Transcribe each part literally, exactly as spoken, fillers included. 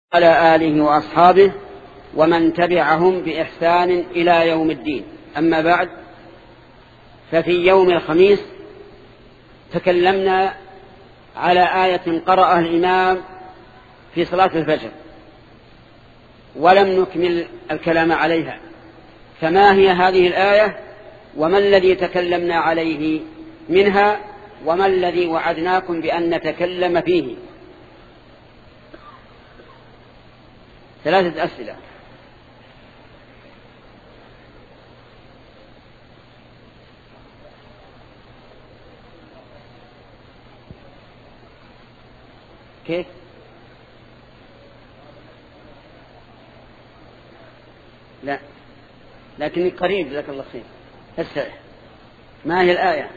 على آله وأصحابه ومن تبعهم بإحسان إلى يوم الدين. أما بعد، ففي يوم الخميس تكلمنا على آية قرأها الإمام في صلاة الفجر ولم نكمل الكلام عليها. فما هي هذه الآية وما الذي تكلمنا عليه منها وما الذي وعدناكم بأن نتكلم فيه؟ ثلاثة أسئلة. كيف؟ لا، لكني قريب، جزاك الله خير. اسأل ما هي الآية؟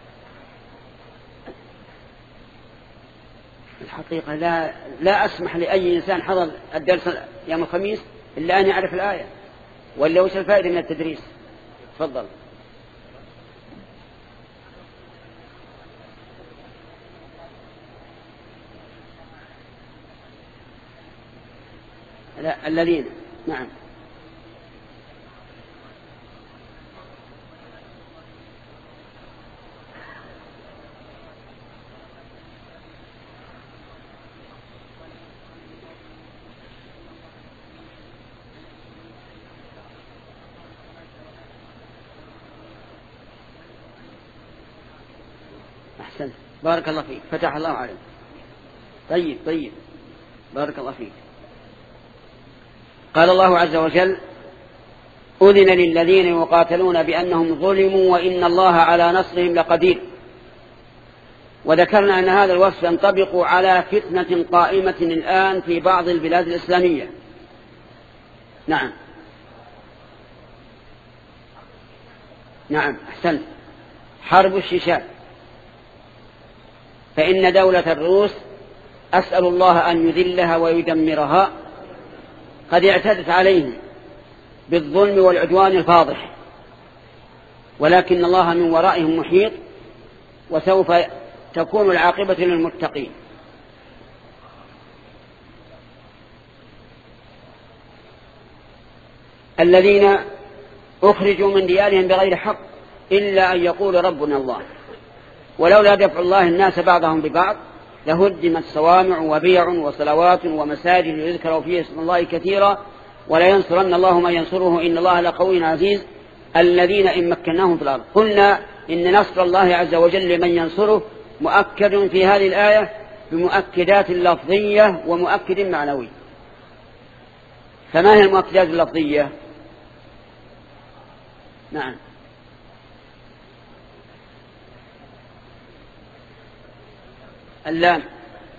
الحقيقة لا لا أسمح لأي إنسان حضر الدرس يوم الخميس إلا أن يعرف الآية، ولا وش الفائدة من التدريس؟ تفضل. لا، الذين. نعم. أحسن، بارك الله فيك، فتح الله عليك. طيب طيب، بارك الله فيك. قال الله عز وجل: أذن للذين يقاتلون بأنهم ظلموا وإن الله على نصرهم لقدير. وذكرنا أن هذا الوصف ينطبق على فتنة قائمة الآن في بعض البلاد الإسلامية. نعم نعم أحسنت، حرب الشيشان. فإن دولة الروس أسأل الله أن يذلها ويدمرها قد اعتدت عليهم بالظلم والعدوان الفاضح، ولكن الله من ورائهم محيط، وسوف تكون العاقبة للمتقين. الذين أخرجوا من ديارهم بغير حق إلا أن يقول ربنا الله، ولولا دفع الله الناس بعضهم ببعض لهدمت صوامع وبيع وصلوات ومساجد يذكر فيها اسم الله كثيرا ولا ينصرن الله من ينصره إن الله لقوي عزيز. الذين إن مكناهم في الأرض. قلنا إن نصر الله عز وجل لمن ينصره مؤكد في هذه الآية بمؤكدات لفظية ومؤكد معنوي. فما هي المؤكدات اللفظية؟ نعم. اللام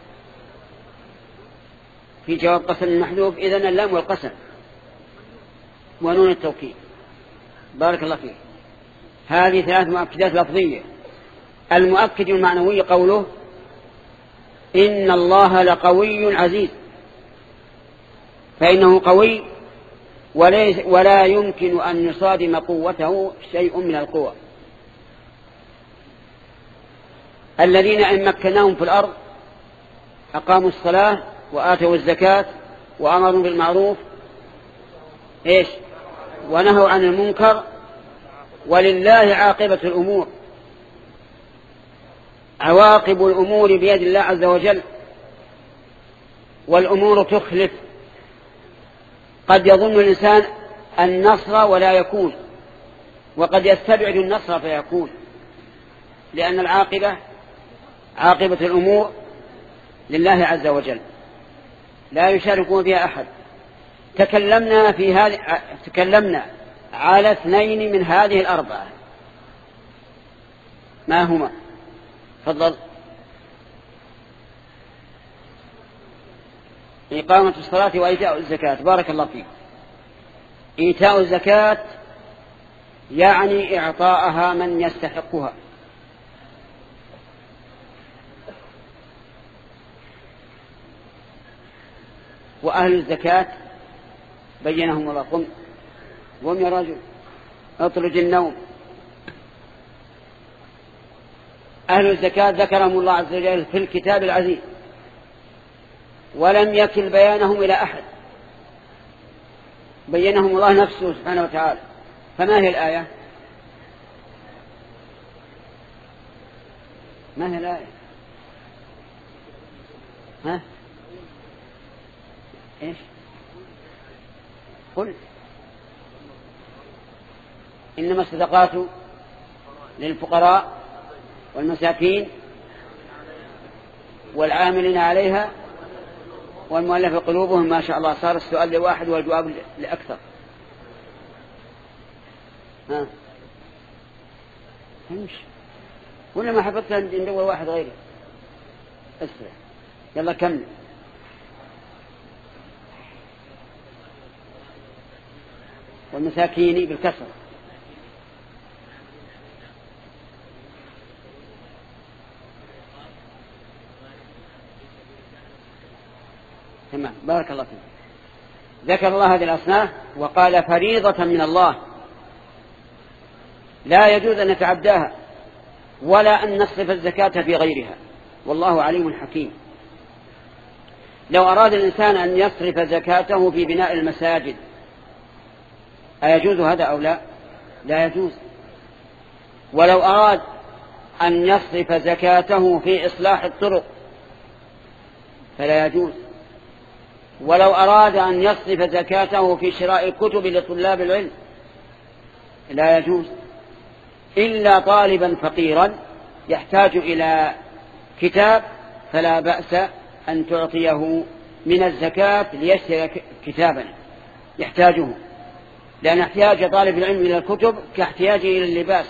في جواب قسم محذوف، إذن اللام والقسم ونون التوكيد. بارك الله فيك. هذه ثلاث مؤكدات لفظية. المؤكد المعنوي قوله إن الله لقوي عزيز، فإنه قوي ولا يمكن أن يصادم قوته شيء من القوى. الذين إن مكناهم في الأرض أقاموا الصلاة وآتوا الزكاة وأمروا بالمعروف إيش ونهوا عن المنكر ولله عاقبة الأمور. عواقب الأمور بيد الله عز وجل، والأمور تخلف. قد يظن الإنسان النصر ولا يكون، وقد يستبعد النصر فيكون، لأن العاقبة عاقبة الأمور لله عز وجل لا يشاركون فيها أحد. تكلمنا في هذه تكلمنا على اثنين من هذه الأربعة. ما هما؟ تفضل. إقامة الصلاة وإيتاء الزكاة. بارك الله فيك. إيتاء الزكاة يعني إعطاءها من يستحقها، وأهل الزكاة بينهم الله. قم قم يا رجل، اطرج النوم. أهل الزكاة ذكرهم الله عز وجل في الكتاب العزيز، ولم يكل بيانهم إلى أحد، بينهم الله نفسه سبحانه وتعالى. فما هي الآية؟ ما هي الآية؟ ها؟ إيش؟ قل إنما الصدقات للفقراء والمساكين والعاملين عليها والمؤلف قلوبهم. ما شاء الله، صار السؤال لواحد والجواب لأكثر. ها امشي، ولا ما حفظت ندور واحد غيري؟ اسرع، يلا كمل. والمساكين بالكسر. تمام، بارك الله فيك. ذكر الله هذه الأصناف وقال فريضة من الله لا يجوز أن نتعداها ولا أن نصرف الزكاة في غيرها، والله عليم حكيم. لو أراد الإنسان أن يصرف زكاته في بناء المساجد أيجوز هذا أو لا؟ لا يجوز. ولو أراد أن يصرف زكاته في إصلاح الطرق فلا يجوز. ولو أراد أن يصرف زكاته في شراء الكتب لطلاب العلم لا يجوز، إلا طالبا فقيرا يحتاج إلى كتاب فلا بأس أن تعطيه من الزكاة ليشتري كتابا يحتاجه، لأن احتياج طالب العلم إلى الكتب كاحتياجه إلى اللباس.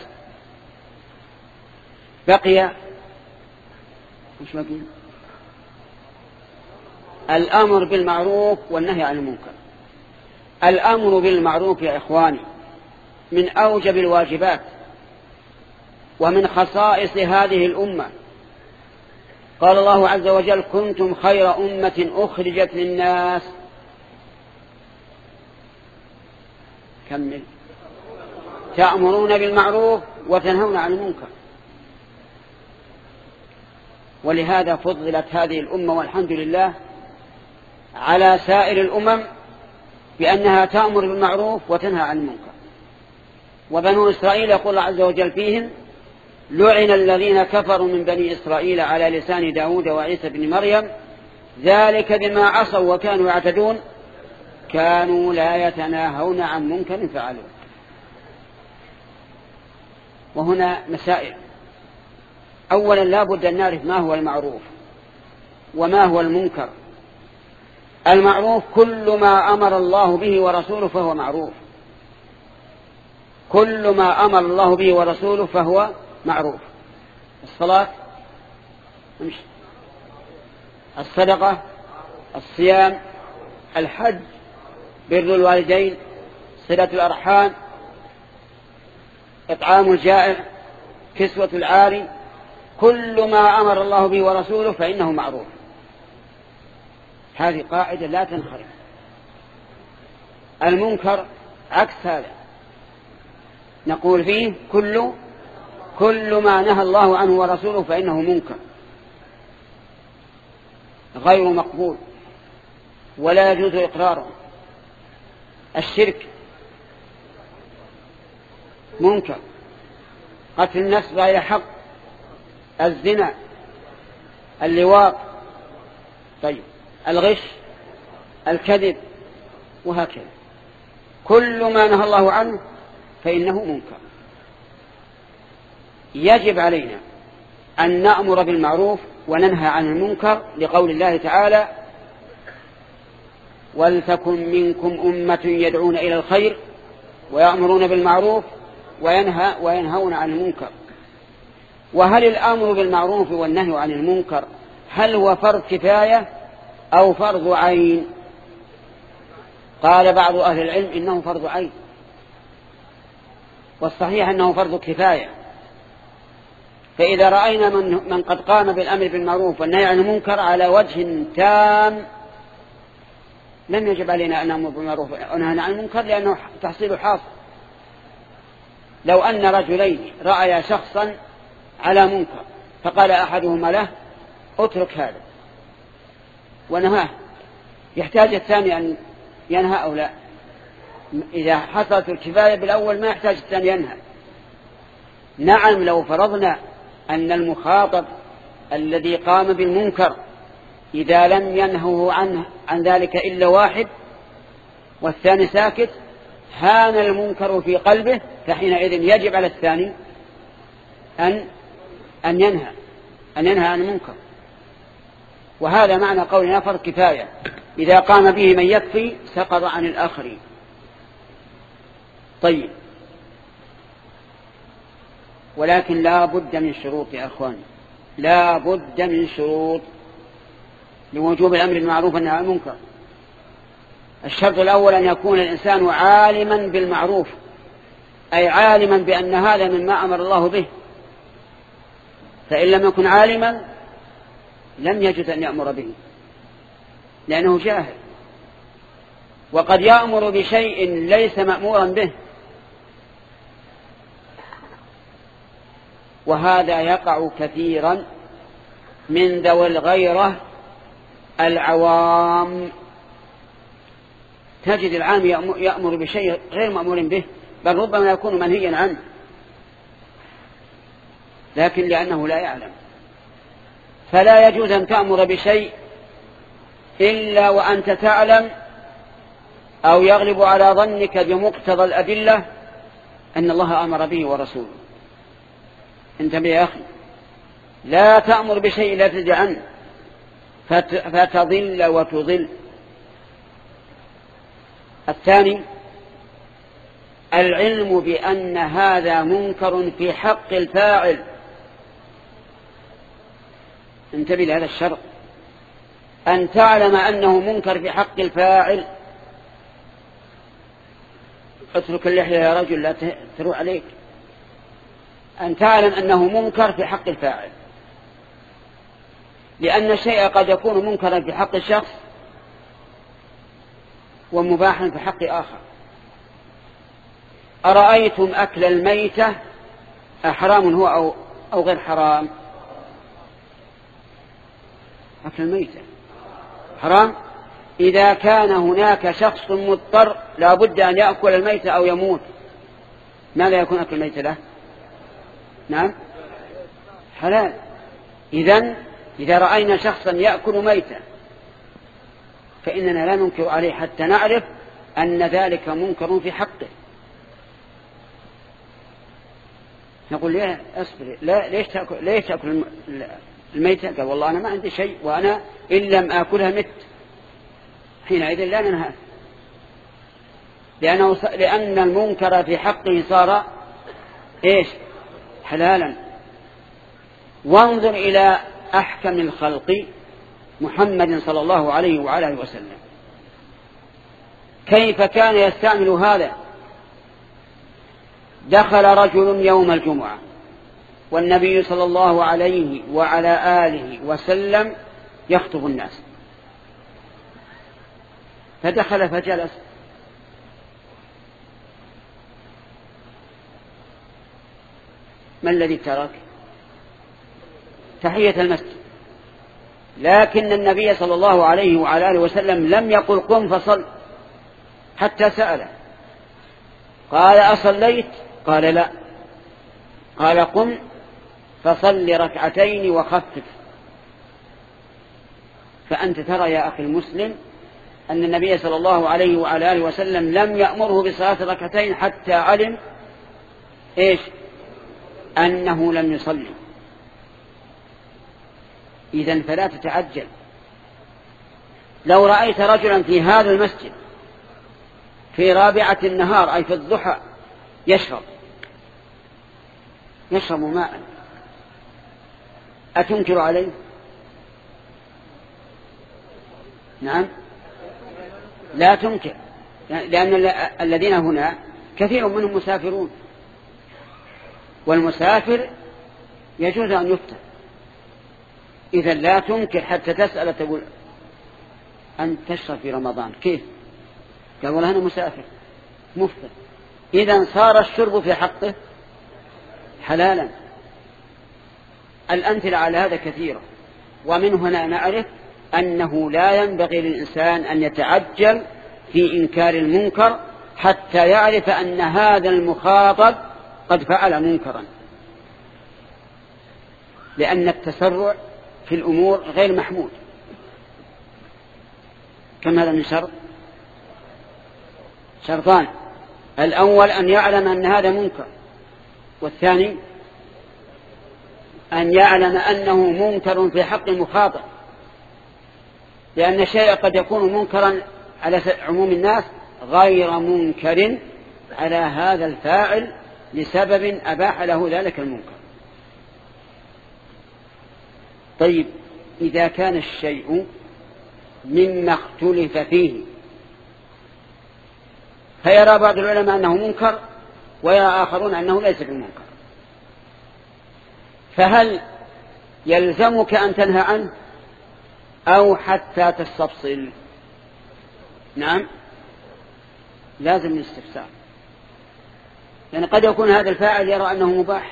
بقي مش بقي الأمر بالمعروف والنهي عن المنكر. الأمر بالمعروف يا إخواني من أوجب الواجبات ومن خصائص هذه الأمة. قال الله عز وجل كنتم خير أمة أخرجت للناس. كمل. تأمرون بالمعروف وتنهون عن المنكر. ولهذا فضلت هذه الأمة والحمد لله على سائر الأمم بأنها تأمر بالمعروف وتنهى عن المنكر. وبنو إسرائيل يقول الله عز وجل فيهم لعن الذين كفروا من بني إسرائيل على لسان داود وعيسى بن مريم ذلك بما عصوا وكانوا يعتدون كانوا لا يتناهون عن منكر فعلوه. وهنا مسائل. أولا لا بد أن نعرف ما هو المعروف وما هو المنكر. المعروف كل ما أمر الله به ورسوله فهو معروف. كل ما أمر الله به ورسوله فهو معروف. الصلاة، الصدقة، الصيام، الحج، بر الوالدين، صلة الأرحام، إطعام الجائع، كسوة العاري، كل ما أمر الله به ورسوله فإنه معروف. هذه قاعدة لا تنخرط. المنكر عكس هذا، نقول فيه كل كل ما نهى الله عنه ورسوله فإنه منكر غير مقبول ولا يجوز إقراره. الشرك منكر، قتل النفس بغير حق، الزنا، اللواط، طيب الغش، الكذب، وهكذا. كل ما نهى الله عنه فإنه منكر. يجب علينا أن نأمر بالمعروف وننهى عن المنكر لقول الله تعالى ولتكن منكم أمة يدعون إلى الخير ويأمرون بالمعروف وينهى وينهون عن المنكر. وهل الأمر بالمعروف والنهي عن المنكر هل هو فرض كفاية أو فرض عين؟ قال بعض أهل العلم إنه فرض عين، والصحيح أنه فرض كفاية. فإذا رأينا من, من قد قام بالأمر بالمعروف والنهي عن المنكر على وجه تام لم يجب علينا أن نأمر بالمعروف ونهى عن المنكر لأنه تحصيل حاصل. لو أن رجلين رأيا شخصا على منكر فقال أحدهما له اترك هذا ونهاه، يحتاج الثاني أن ينهى أو لا؟ إذا حصلت الكفاية بالأول ما يحتاج الثاني ينهى. نعم، لو فرضنا أن المخاطب الذي قام بالمنكر إذا لم ينهه عنه عن ذلك إلا واحد والثاني ساكت هان المنكر في قلبه، فحينئذ يجب على الثاني أن أن ينهى أن ينهى عن المنكر. وهذا معنى قولنا فرض كفاية، إذا قام به من يكفي سقط عن الآخرين. طيب، ولكن لا بد من شروط يا أخوان، لا بد من شروط لوجوب الأمر بالمعروف والنهي عن المنكر. الشرط الأول أن يكون الإنسان عالما بالمعروف، أي عالما بأن هذا مما أمر الله به، فإن لم يكن عالما لم يجوز أن يأمر به لأنه جاهل. وقد يأمر بشيء ليس مأمورا به، وهذا يقع كثيرا من ذوي الغيرة العوام. تجد العام يأمر بشيء غير مأمور به، بل ربما يكون منهيا عنه، لكن لأنه لا يعلم. فلا يجوز أن تأمر بشيء إلا وأنت تعلم أو يغلب على ظنك بمقتضى الأدلة أن الله أمر به ورسوله. انتبه يا أخي، لا تأمر بشيء لا تدري عنه فتضل وتضل. الثاني العلم بأن هذا منكر في حق الفاعل. انتبه لهذا الشرط، أن تعلم أنه منكر في حق الفاعل. اترك اللحية يا رجل لا تروح عليك. أن تعلم أنه منكر في حق الفاعل، لأن الشيء قد يكون منكرا في حق الشخص ومباحا في حق آخر. أرأيتم أكل الميتة أحرام هو أو, أو غير حرام؟ أكل الميتة حرام إذا كان هناك شخص مضطر لا بد أن يأكل الميتة أو يموت. ماذا يكون أكل الميتة له؟ نعم حلال. إذن إذا رأينا شخصا يأكل ميتة فإننا لا ننكر عليه حتى نعرف أن ذلك منكر في حقه. نقول ليه أصبر، لا ليش تأكل, ليش تأكل الميتة؟ قال والله أنا ما عندي شيء وأنا إن لم آكلها مت. حينئذ لا ننهى، لأنه لأن المنكر في حقه صار إيش؟ حلالا. وانظر إلى أحكم الخلق محمد صلى الله عليه وعلى آله وسلم كيف كان يستعمل هذا. دخل رجل يوم الجمعة والنبي صلى الله عليه وعلى آله وسلم يخطب الناس، فدخل فجلس، ما الذي ترك؟ تحية المسجد. لكن النبي صلى الله عليه وعلى آله وسلم لم يقل قم فصل حتى سأله، قال أصليت؟ قال لا. قال قم فصل ركعتين وخفف. فأنت ترى يا أخي المسلم أن النبي صلى الله عليه وعلى آله وسلم لم يأمره بصلاة ركعتين حتى علم إيش؟ أنه لم يصلي. إذن فلا تتعجل. لو رأيت رجلا في هذا المسجد في رابعة النهار أي في الضحى يشرب يشرب ماء، أتنكر عليه؟ نعم لا تنكر، لأن الذين هنا كثير منهم مسافرون، والمسافر يجوز أن يفتر. إذا لا تنكر حتى تسأل تقول أن تشرب في رمضان كيف؟ قال والله أنا مسافر مفتر. إذا صار الشرب في حقه حلالا. الأمثلة على هذا كثيرة، ومن هنا نعرف أنه لا ينبغي للإنسان أن يتعجل في إنكار المنكر حتى يعرف أن هذا المخاطب قد فعل منكرا، لأن التسرع في الأمور غير محمود. كم هذا من شرط؟ شرطان: الأول أن يعلم أن هذا منكر، والثاني أن يعلم أنه منكر في حق المخاطب، لأن الشيء قد يكون منكرا على عموم الناس غير منكر على هذا الفاعل لسبب أباح له ذلك المنكر. طيب، إذا كان الشيء مما اختلف فيه، فيرى بعض العلماء أنه منكر ويرى آخرون أنه ليس بمنكر، فهل يلزمك أن تنهى عنه أو حتى تستفصل؟ نعم، لازم الاستفسار، لأن قد يكون هذا الفاعل يرى أنه مباح،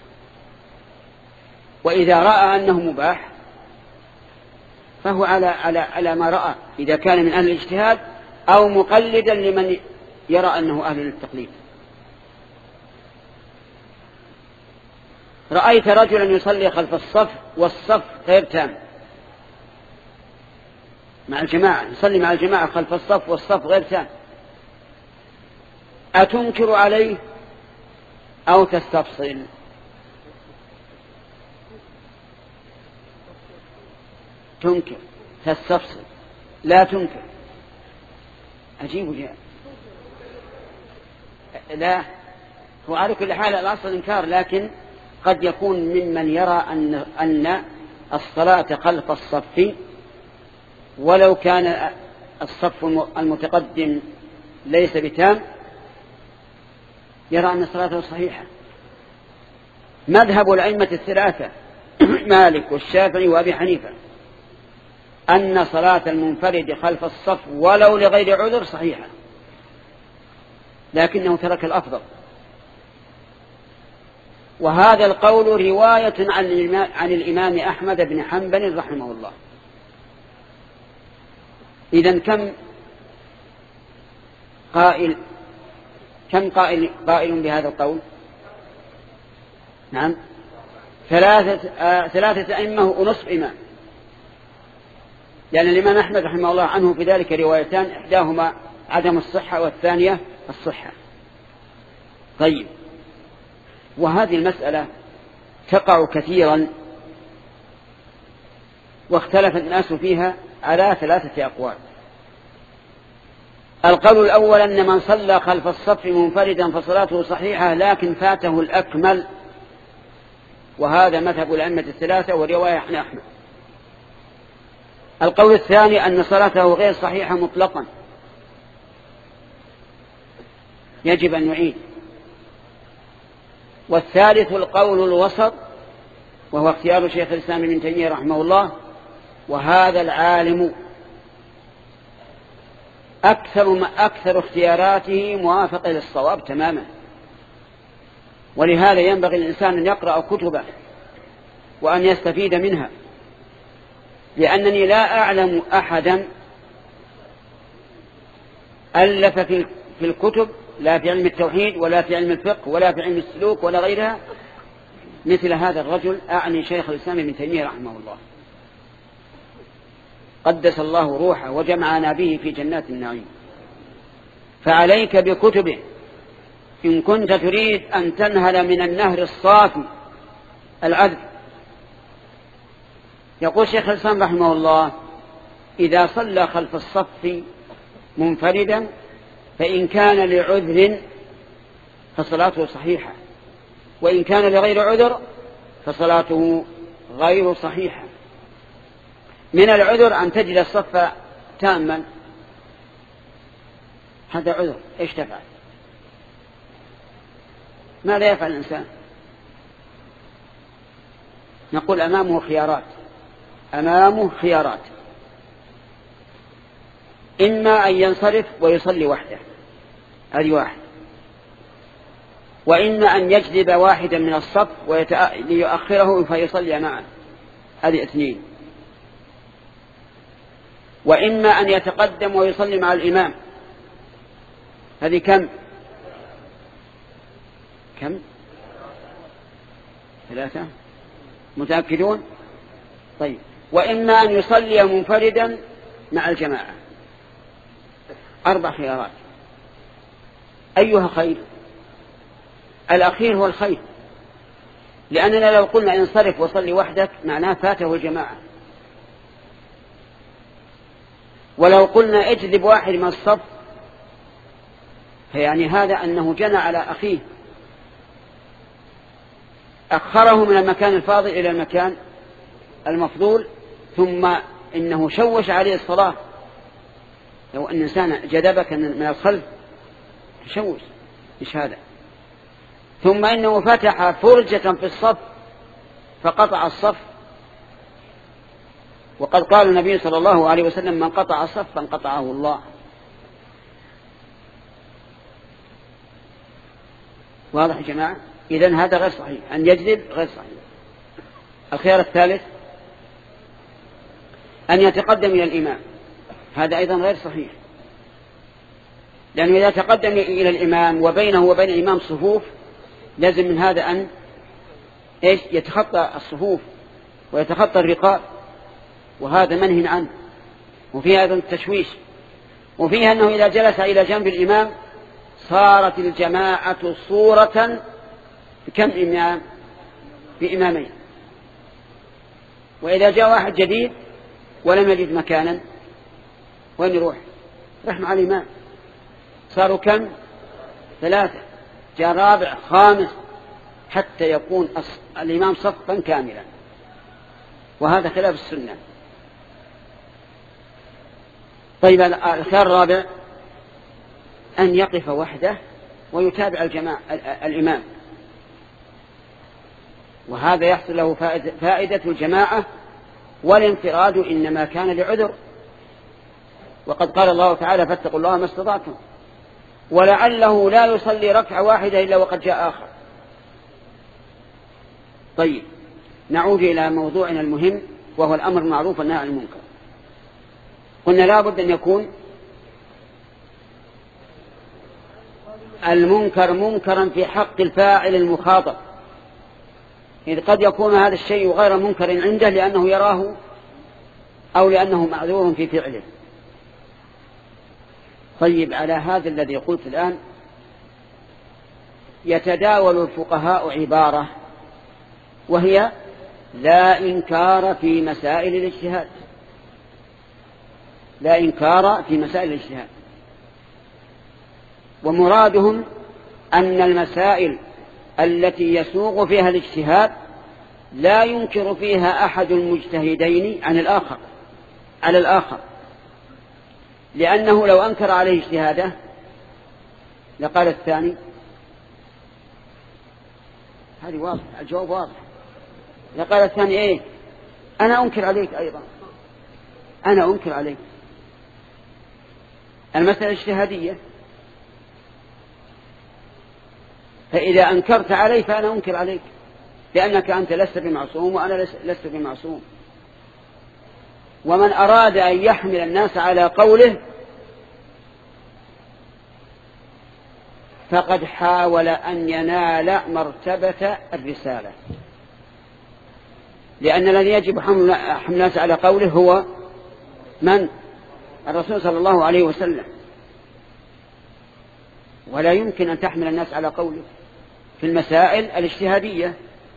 وإذا رأى أنه مباح فهو على على على ما رأى، إذا كان من أهل الاجتهاد أو مقلدا لمن يرى أنه أهل للتقليد. رأيت رجلا يصلي خلف الصف والصف غير تام مع الجماعة، يصلي مع الجماعة خلف الصف والصف غير تام، أتنكر عليه أو تستفصل؟ تنكر. تستفصل لا تنكر. عجيب جاء. لا، هو على كل حال الأصل إنكار، لكن قد يكون ممن يرى أن أن الصلاة خلف الصف ولو كان الصف المتقدم ليس بتام يرى أن صلاته صحيحة. مذهب الأئمة الثلاثة مالك والشافعي وأبي حنيفة أن صلاة المنفرد خلف الصف ولو لغير عذر صحيحة، لكنه ترك الأفضل، وهذا القول رواية عن الإمام أحمد بن حنبل رحمه الله. إذن كم قائل كم قائل قائل بهذا القول؟ نعم، ثلاثة آه ثلاثة أئمة ونصف إمام، لأن الإمام أحمد رحمه الله عنه في ذلك روايتان، إحداهما عدم الصحة والثانية الصحة. طيب، وهذه المسألة تقع كثيرا واختلف الناس فيها على ثلاثة أقوال. القول الأول أن من صلى خلف الصف منفردا فصلاته صحيحة لكن فاته الأكمل، وهذا مذهب الأئمة الثلاثة ورواية عن أحمد. القول الثاني أن صلاته غير صحيحة مطلقا، يجب أن نعيد. والثالث القول الوسط، وهو اختيار شيخ الإسلام ابن تيمية رحمه الله، وهذا العالم أكثر, أكثر اختياراته موافقة للصواب تماما. ولهذا ينبغي الإنسان أن يقرأ كتبه وأن يستفيد منها، لأنني لا أعلم أحدا ألف في الكتب لا في علم التوحيد ولا في علم الفقه ولا في علم السلوك ولا غيرها مثل هذا الرجل، أعني شيخ الإسلام ابن تيمية رحمه الله، قدس الله روحه وجمعنا به في جنات النعيم. فعليك بكتبه إن كنت تريد أن تنهل من النهر الصافي العذب. يقول شيخ الإسلام رحمه الله: إذا صلى خلف الصف منفردا فإن كان لعذر فصلاته صحيحة، وإن كان لغير عذر فصلاته غير صحيحة. من العذر أن تجد الصف تاما، هذا عذر، إيش تفعل؟ ماذا يفعل الإنسان؟ نقول أمامه خيارات أمامه خيارات إما أن ينصرف ويصلي وحده، هذه واحد، وإما أن يجذب واحدا من الصف ليؤخره فيصلي معه، هذه اثنين. وإما أن يتقدم ويصلي مع الإمام. هذه كم كم ثلاثة متأكدون؟ طيب. وإما أن يصلي منفردا مع الجماعة. أربع خيارات، أيها خير؟ الأخير هو الخير، لأننا لو قلنا انصرف وصلي وحدك معناه فاته الجماعة، ولو قلنا اجذب واحد من الصف فيعني هذا أنه جنى على أخيه، أخره من المكان الفاضل إلى المكان المفضول، ثم إنه شوش عليه الصلاة. لو أن إنسان جذبك من الخلف تشوش، إيش هذا؟ ثم إنه فتح فرجة في الصف فقطع الصف، وقد قال النبي صلى الله عليه وسلم: من قطع صفا قطعه الله. واضح يا جماعة؟ إذن هذا غير صحيح، أن يجذب غير صحيح. الخيار الثالث أن يتقدم إلى الإمام، هذا أيضا غير صحيح، لأنه إذا تقدم إلى الإمام وبينه وبين الإمام صفوف لازم من هذا أن إيش يتخطى الصفوف ويتخطى الرقاب، وهذا منهي عنه. وفيها أيضا التشويش، وفيها أنه إذا جلس إلى جنب الإمام صارت الجماعة صورة بكم إمام؟ بإمامين. وإذا جاء واحد جديد ولم يجد مكانا وين يروح؟ راح مع الإمام، صاروا كم؟ ثلاثة، جاء رابع خامس حتى يكون الإمام صفا كاملا، وهذا خلاف السنة. طيب الخيار الرابع أن يقف وحده ويتابع الجماعة الإمام، وهذا يحصل له فائدة الجماعة، والانفراد إنما كان لعذر، وقد قال الله تعالى: فاتقوا الله ما استطعتم. ولعله لا يصلي ركعة واحدة إلا وقد جاء آخر. طيب، نعود إلى موضوعنا المهم، وهو الأمر المعروف والنهي عن المنكر. قلنا لا بد أن يكون المنكر منكرا في حق الفاعل المخاطب، إذ قد يكون هذا الشيء غير منكر عنده لأنه يراه أو لأنه معذور في فعله. طيب، على هذا الذي قلت الآن يتداول الفقهاء عبارة، وهي: لا إنكار في مسائل الاجتهاد. لا إنكار في مسائل الاجتهاد، ومرادهم أن المسائل التي يسوغ فيها الاجتهاد لا ينكر فيها أحد المجتهدين عن الآخر على الآخر، لأنه لو أنكر عليه اجتهاده لقال الثاني، هذه واضح، الجواب واضح، لقال الثاني: إيه أنا أنكر عليك أيضا، أنا أنكر عليك. المسألة اجتهادية، فإذا أنكرت علي فأنا أنكر عليك، لأنك أنت لست بمعصوم وأنا لست بمعصوم. ومن أراد أن يحمل الناس على قوله فقد حاول أن ينال مرتبة الرسالة، لأن الذي يجب حمل الناس على قوله هو من؟ الرسول صلى الله عليه وسلم، ولا يمكن أن تحمل الناس على قوله في المسائل الاجتهادية.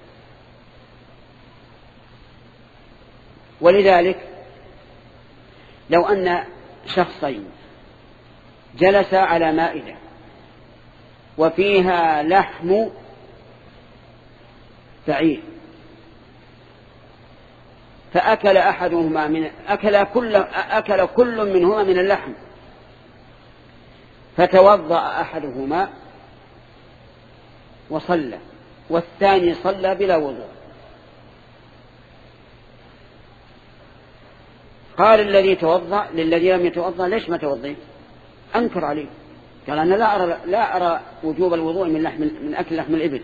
ولذلك لو أن شخصين جلس على مائدة وفيها لحم بعير، فأكل أحدهما من أكل كل أكل كل منهما من اللحم، فتوضأ أحدهما وصلى، والثاني صلى بلا وضوء. قال الذي توضأ للذي لم يتوضأ: ليش ما توضيت؟ أنكر عليه، قال: أنا لا أرى, لا أرى وجوب الوضوء من, لحم من أكل لحم الإبل.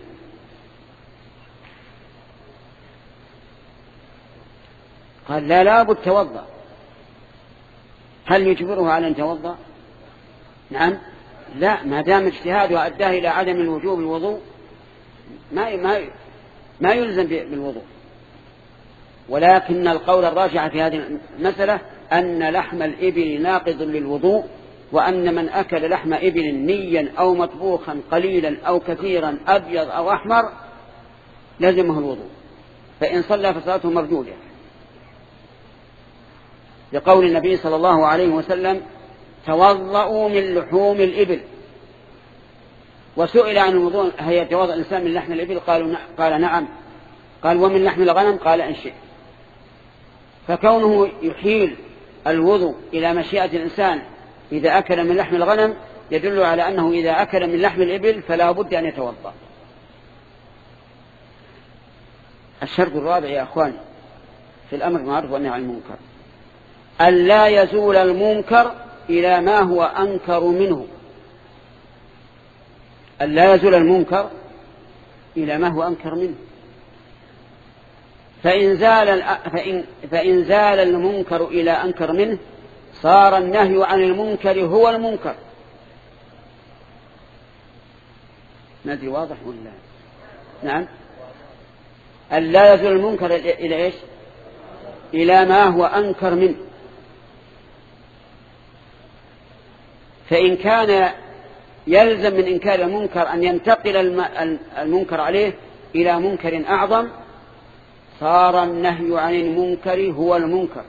قال: لا لابد توضأ. هل يجبره على أن يتوضأ؟ نعم، لا، ما دام اجتهاده أداه إلى عدم الوجوب الوضوء ما ما ما يلزم بالوضوء. ولكن القول الراجح في هذه المسألة أن لحم الإبل ناقض للوضوء، وأن من أكل لحم إبل نيا أو مطبوخا قليلا أو كثيرا أبيض أو أحمر لازمه الوضوء، فإن صلى فصلاته مردودة، لقول النبي صلى الله عليه وسلم: توضؤوا من لحوم الإبل. وسئل عن الوضوء: هل يتوضأ الإنسان من لحم الإبل؟ قالوا قال نعم. قال: ومن لحم الغنم؟ قال: إن شئت. فكونه يحيل الوضوء إلى مشيئة الإنسان إذا أكل من لحم الغنم يدل على أنه إذا أكل من لحم الإبل فلا بد أن يتوضأ. الشرط الرابع يا أخواني في الأمر بالمعروف والنهي عن المنكر: أن لا يزول المنكر إلى ما هو أنكر منه. أن لا يزول المنكر إلى ما هو أنكر منه. فإن زال, فإن, فإن زال المنكر إلى أنكر منه صار النهي عن المنكر هو المنكر. ما أدري واضح ولا؟ نعم. أن لا يزول المنكر إلى إيش؟ إلى ما هو أنكر منه. فإن كان يلزم من إنكار المنكر أن ينتقل المنكر عليه إلى منكر أعظم صار النهي عن المنكر هو المنكر.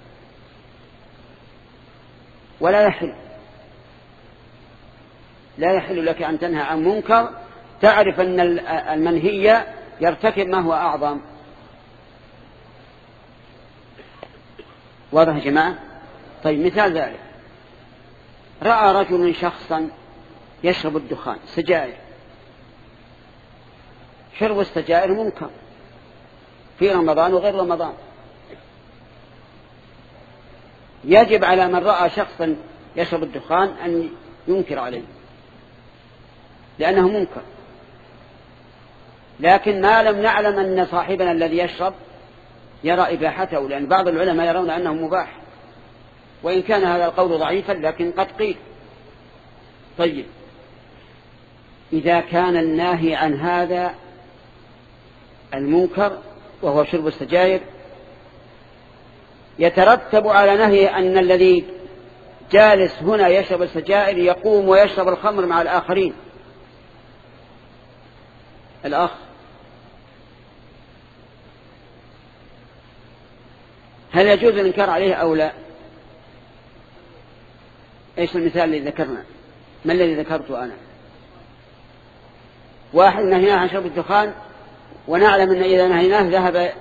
ولا يحل لا يحل لك أن تنهى عن منكر تعرف أن المنهي يرتكب ما هو أعظم. واضح يا جماعة؟ طيب، مثال ذلك: رأى رجل شخصا يشرب الدخان سجائر. شرب السجائر منكر في رمضان وغير رمضان. يجب على من رأى شخصا يشرب الدخان أن ينكر عليه لأنه منكر. لكن ما لم نعلم أن صاحبنا الذي يشرب يرى إباحته، لأن بعض العلماء يرون أنه مباح، وإن كان هذا القول ضعيفا لكن قد قيل. طيب، إذا كان الناهي عن هذا المنكر وهو شرب السجائر يترتب على نهي أن الذي جالس هنا يشرب السجائر يقوم ويشرب الخمر مع الآخرين. الأخ هل يجوز الإنكار عليه أو لا؟ إيش المثال الذي ذكرنا؟ ما الذي ذكرته أنا؟ واحد نهيناه عن شرب الدخان ونعلم أن إذا نهيناه ذهب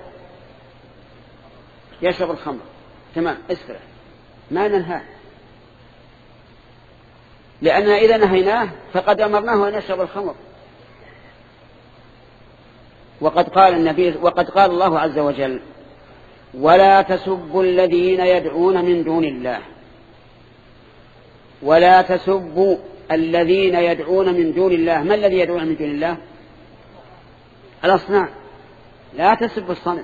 يشرب الخمر. تمام، اسرع، ما ننهاه، لأننا إذا نهيناه فقد أمرناه أن يشرب الخمر. وقد قال النبي وقد قال الله عز وجل: ولا تسبوا الذين يدعون من دون الله. ولا تسبوا الذين يدعون من دون الله. ما الذي يدعون من دون الله؟ الأصنام. لا تسبوا الصنم،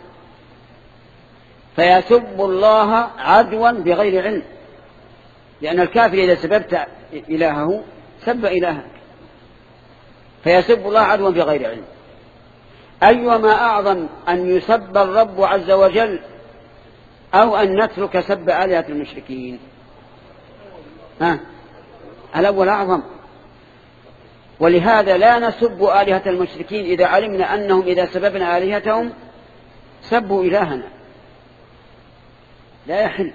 فيسب الله عدوا بغير علم، لأن الكافر إذا سببت إلهه سب إلهك، فيسب الله عدوا بغير علم. أيما أعظم أن يسب الرب عز وجل أو أن نترك سب آلهة المشركين؟ ها، الأول أعظم. ولهذا لا نسب آلهة المشركين إذا علمنا أنهم إذا سببنا آلهتهم سبوا إلهنا، لا يحل.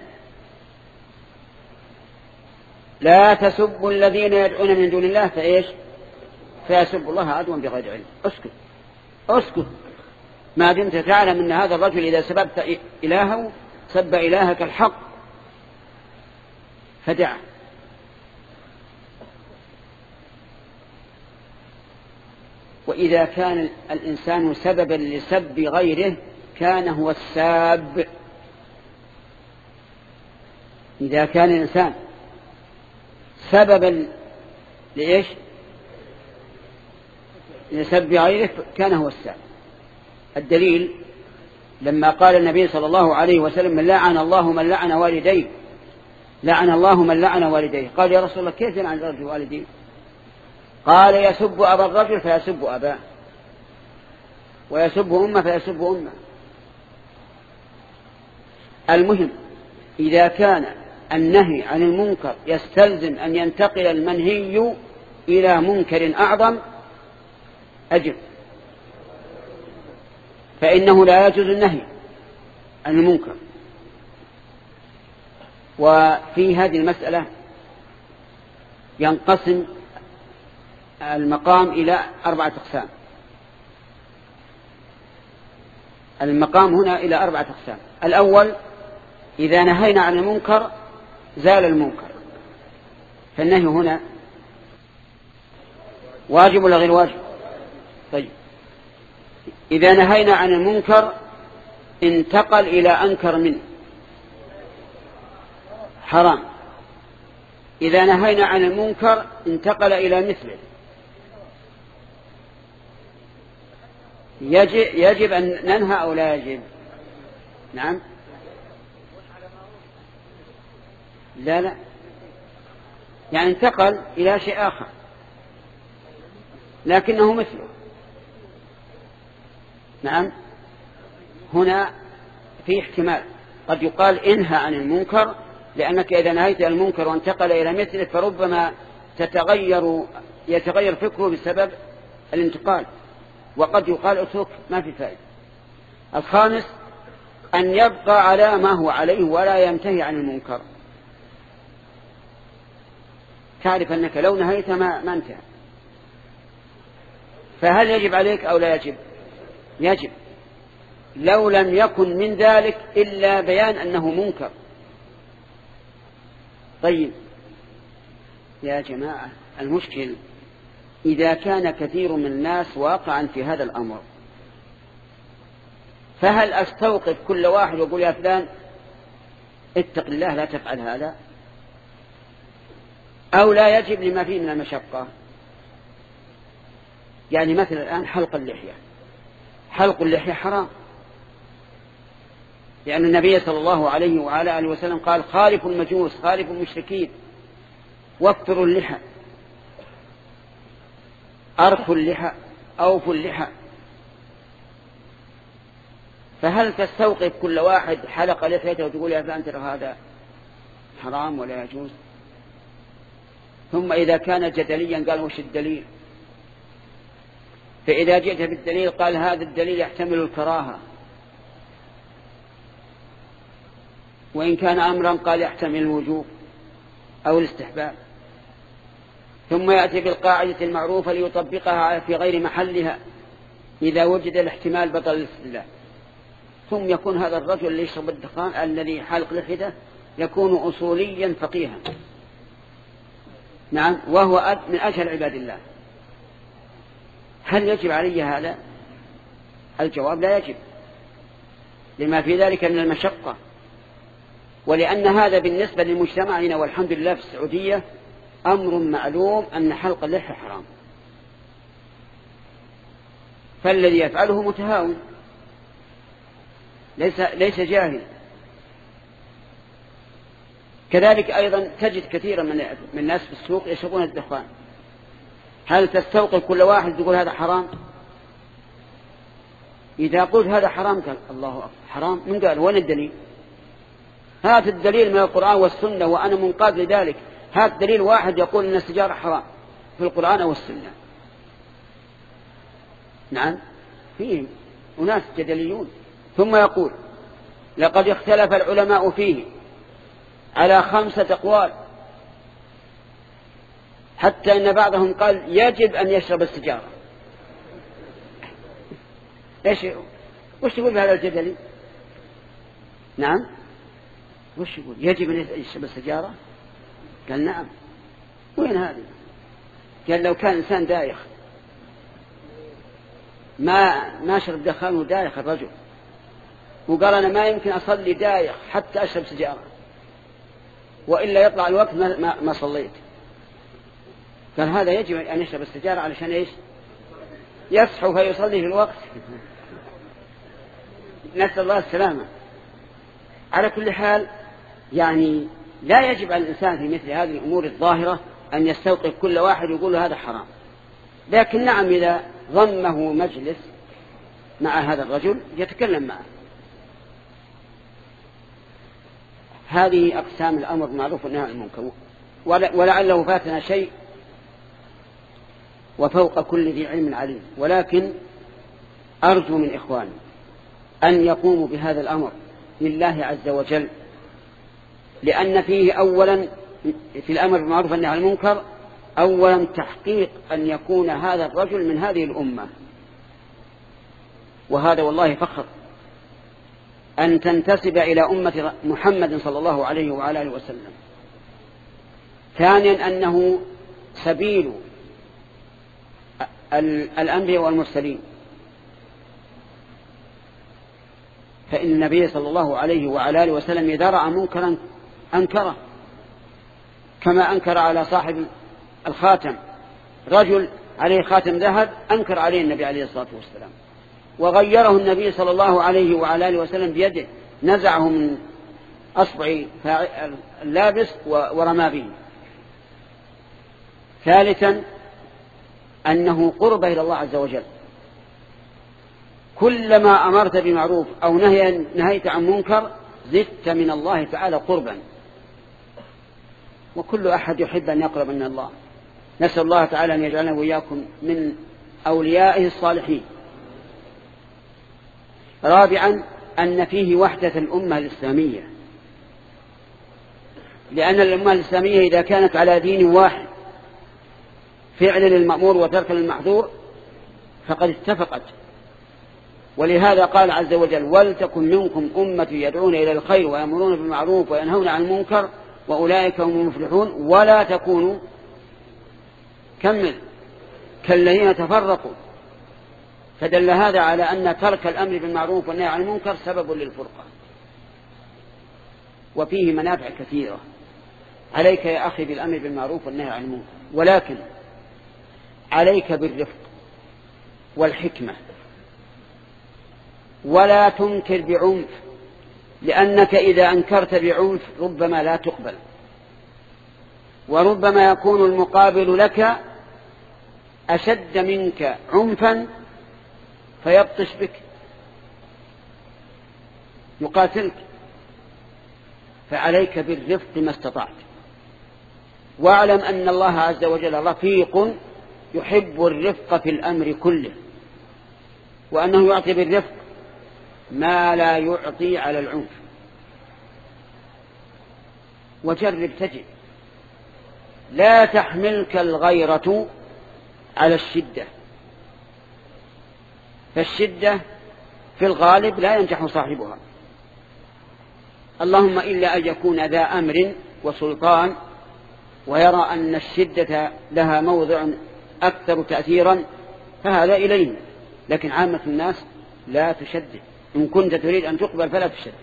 لا تسبوا الذين يدعون من دون الله فإيش؟ فيسب الله عدوا بغير علم. اسكت اسكت، ما دمت تعلم أن هذا الرجل إذا سببت إلهه سب إلهك الحق فدعه. وإذا كان الإنسان سببا لسب غيره كان هو الساب. إذا كان الإنسان سببا لإيش؟ لسب غيره كان هو الساب. الدليل لما قال النبي صلى الله عليه وسلم: من لعن الله من لعن والديه لعن الله من لعن والديه. قال يا رسول الله كيف يلعن الرجل والديه؟ قال يسب أبا الرجل فيسب أباه، ويسب أمه فيسب أمه. المهم إذا كان النهي عن المنكر يستلزم أن ينتقل المنهي إلى منكر أعظم أجب، فإنه لا يجوز النهي عن المنكر. وفي هذه المسألة ينقسم المقام إلى أربعة أقسام. المقام هنا إلى أربعة أقسام. الأول إذا نهينا عن المنكر زال المنكر، فالنهي هنا واجب ولا غير واجب؟ طيب إذا نهينا عن المنكر انتقل إلى أنكر منه حرام. إذا نهينا عن المنكر انتقل إلى مثله، يجب, يجب أن ننهى أو لا يجب؟ نعم لا لا، يعني انتقل إلى شيء آخر لكنه مثله. نعم هنا في احتمال، قد يقال انهى عن المنكر لأنك إذا نهيت عن المنكر وانتقل إلى مثله فربما تتغير يتغير فكره بسبب الانتقال، وقد يقال اترك ما في فائدة. الخامس أن يبقى على ما هو عليه ولا ينتهي عن المنكر، تعرف أنك لو نهيت ما, ما انتهى، فهل يجب عليك أو لا يجب؟ يجب، لو لم يكن من ذلك إلا بيان أنه منكر. طيب يا جماعة المشكل إذا كان كثير من الناس واقعا في هذا الأمر، فهل أستوقف كل واحد وأقول يا فلان اتق الله لا تفعل هذا، أو لا يجب لما فيه من المشقة؟ يعني مثلا الآن حلق اللحية، حلق اللحية حرام، لأن النبي صلى الله عليه وعلى آله وسلم قال خالفوا المجوس خالفوا المشركين واكثروا اللحى، أرخوا اللحى أوفوا اللحى. فهل تستوقف كل واحد حلق لحيته وتقول يا فلان ترى هذا حرام ولا يجوز؟ ثم إذا كان جدليا قال وش الدليل؟ فإذا جئت بالدليل قال هذا الدليل يحتمل الكراهة، وإن كان أمرا قال يحتمل الوجوب أو الاستحباب، ثم يأتي بالقاعدة المعروفة ليطبقها في غير محلها، إذا وجد الاحتمال بطل الاستدلال. ثم يكون هذا الرجل اللي يشرب الدخان الذي حلق لحيته يكون أصوليا فقيها، نعم، وهو من أجهل عباد الله. هل يجب علي هذا؟ الجواب لا يجب، لما في ذلك من المشقة، ولأن هذا بالنسبة لمجتمعنا والحمد لله في السعودية أمر معلوم أن حلق اللحية حرام، فالذي يفعله متهاون ليس ليس جاهل. كذلك أيضا تجد كثيرا من من الناس في السوق يشربون الدخان، هل تستوقف كل واحد يقول هذا حرام؟ إذا قلت هذا حرام قال الله أكبر حرام، من قال؟ وين الدليل؟ هات الدليل من القرآن والسنة وأنا منقاد لذلك. هات دليل واحد يقول أن السجارة حرام في القرآن أو السنة. نعم فيه أناس جدليون. ثم يقول لقد اختلف العلماء فيه على خمسة أقوال، حتى أن بعضهم قال يجب أن يشرب السجارة. إيش وش يقول بهذا الجدلي؟ نعم وش يقول؟ يجب أن يشرب السجارة؟ قال نعم. وين هذه؟ قال لو كان إنسان دايخ ما ما شرب دخان ودايخ الرجل، وقال أنا ما يمكن أصلي دايخ حتى أشرب سجارة، وإلا يطلع الوقت ما, ما, ما صليت. قال هذا يجب أن يشرب السجارة علشان إيش؟ يصحو فيصلي في الوقت. نسأل الله السلامة. على كل حال يعني لا يجب على الإنسان في مثل هذه الأمور الظاهرة أن يستوقف كل واحد ويقول هذا حرام، لكن نعم إذا ضمه مجلس مع هذا الرجل يتكلم معه. هذه أقسام الأمر بالمعروف والنهي عن المنكر. ولعله فاتنا شيء وفوق كل ذي علم عليم، ولكن أرجو من إخواني أن يقوموا بهذا الأمر لله عز وجل، لأن فيه أولا في الأمر بالمعروف والنهي عن المنكر أولا تحقيق أن يكون هذا الرجل من هذه الأمة، وهذا والله فخر أن تنتسب إلى أمة محمد صلى الله عليه وعلى آله وسلم. ثانيا أنه سبيل الأنبياء والمرسلين، فإن النبي صلى الله عليه وعلى آله وسلم إذا رأى منكرا أنكره، كما أنكر على صاحب الخاتم، رجل عليه خاتم ذهب أنكر عليه النبي عليه الصلاة والسلام، وغيره النبي صلى الله عليه وعلى آله وسلم بيده، نزعه من أصبع اللابس ورمى به. ثالثا أنه قرب إلى الله عز وجل، كلما أمرت بمعروف أو نهيت عن منكر زدت من الله تعالى قربا، وكل أحد يحب أن يقرب من الله. نسأل الله تعالى أن يجعلنا وإياكم من أوليائه الصالحين. رابعا أن فيه وحدة الأمة الإسلامية، لأن الأمة الإسلامية إذا كانت على دين واحد فعل للمأمور وترك للمحظور فقد اتفقت. ولهذا قال عز وجل: ولتكن منكم أمة يدعون إلى الخير ويأمرون بالمعروف وينهون عن المنكر وأولئك هم المفلحون ولا تكونوا كمل كالذين تفرقوا. فدل هذا على أن ترك الأمر بالمعروف والنهي عن المنكر سبب للفرقة، وفيه منافع كثيرة. عليك يا أخي بالأمر بالمعروف والنهي عن المنكر، ولكن عليك بالرفق والحكمة، ولا تنكر بعنف، لأنك إذا أنكرت بعنف ربما لا تقبل، وربما يكون المقابل لك أشد منك عنفا فيبطش بك يقاتلك. فعليك بالرفق ما استطعت، واعلم أن الله عز وجل رفيق يحب الرفق في الأمر كله، وأنه يعطي بالرفق ما لا يعطي على العنف. وجرب تجد لا تحملك الغيرة على الشدة، فالشدة في الغالب لا ينجح صاحبها، اللهم إلا أن يكون ذا أمر وسلطان ويرى أن الشدة لها موضع أكثر تأثيرا فهذا إليه، لكن عامة الناس لا تشدد. إن كنت تريد أن تقبل فلا تشدد.